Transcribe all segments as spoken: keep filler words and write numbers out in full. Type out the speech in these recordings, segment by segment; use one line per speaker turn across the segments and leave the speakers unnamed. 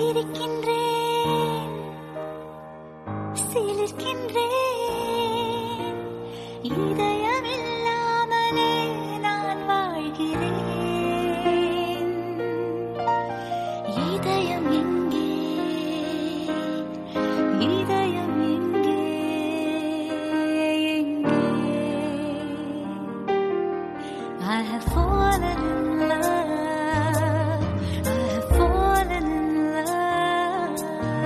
சிரிக்கின்றேன், சிலிர்க்கின்றேன், இதயமில்லாமலே நான் வாழ்கிறேன். இதயம் எங்கே, இதயம் எங்கே, எங்கே? I have fallen in love, I have fallen in love.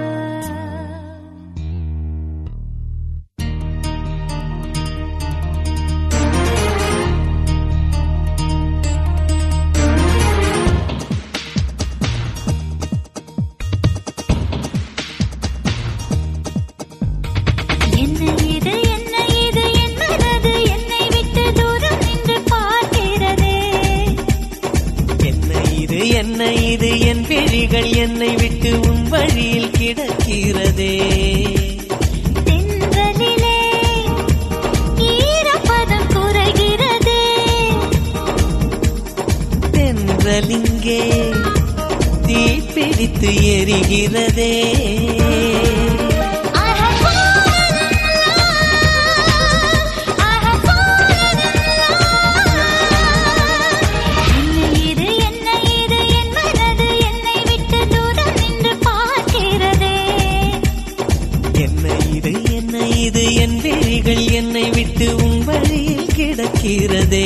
என்ன இது, என்ன இது, என் மனது என்னை விட்டு தூரம் நின்று பார்க்கிறதே.
என்ன இது என்ன இது என் விழிகள் என்னை விட்டு உன் வழியில் கிடக்கிறதே.
தென்றலிலே ஈரப்பதம் குறைகிறதே.
தென்றலிங்கே தீப்பிடித்து எரிகிறதே.
I have fallen in love, I have fallen in love. என்ன இது, என்ன இது, என் மனது என்னை விட்டு தூரம் நின்று பார்க்கிறதே.
என்ன இது என்ன இது என் விழிகள் என்னை விட்டு உன் வழியில் கிடக்கிறதே.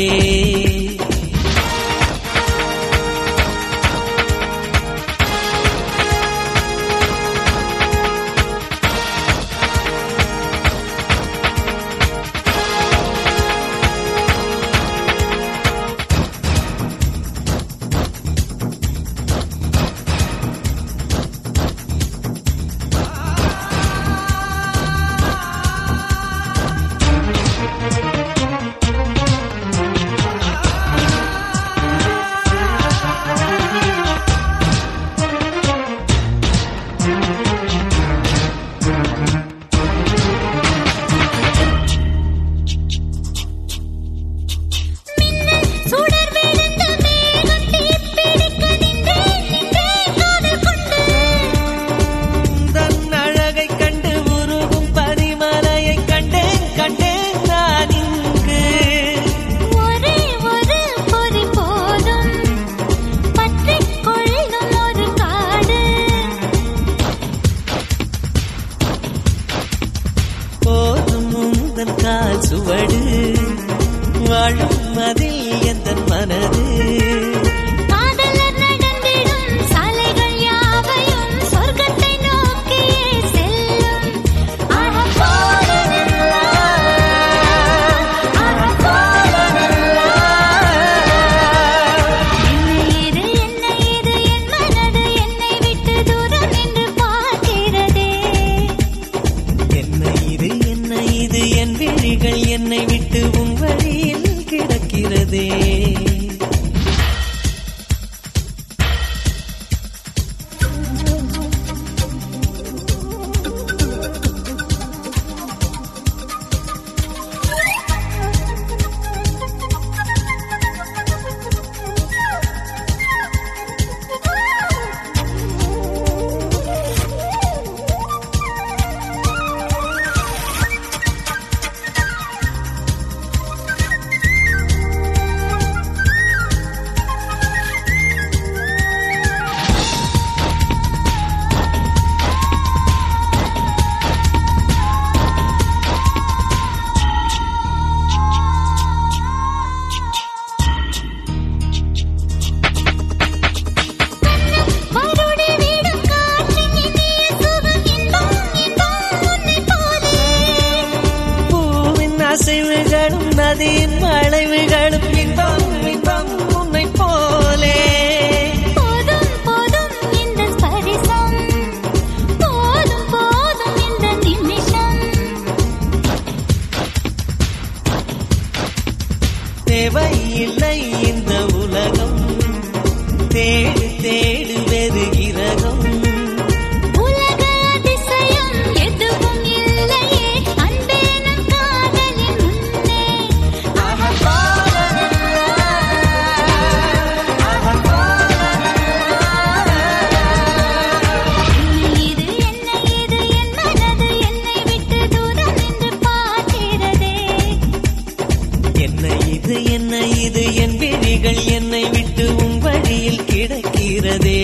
இது என்ன இது என் விழிகள் என்னை விட்டு உன் வழியில் கிடக்கிறதே.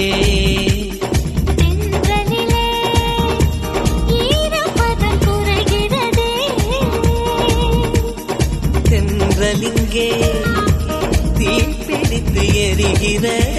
தென்றலிலே ஈரப்பதம் குறைகிறதே.
தென்றலிங்கே தீ பிடித்து எரிகிறது.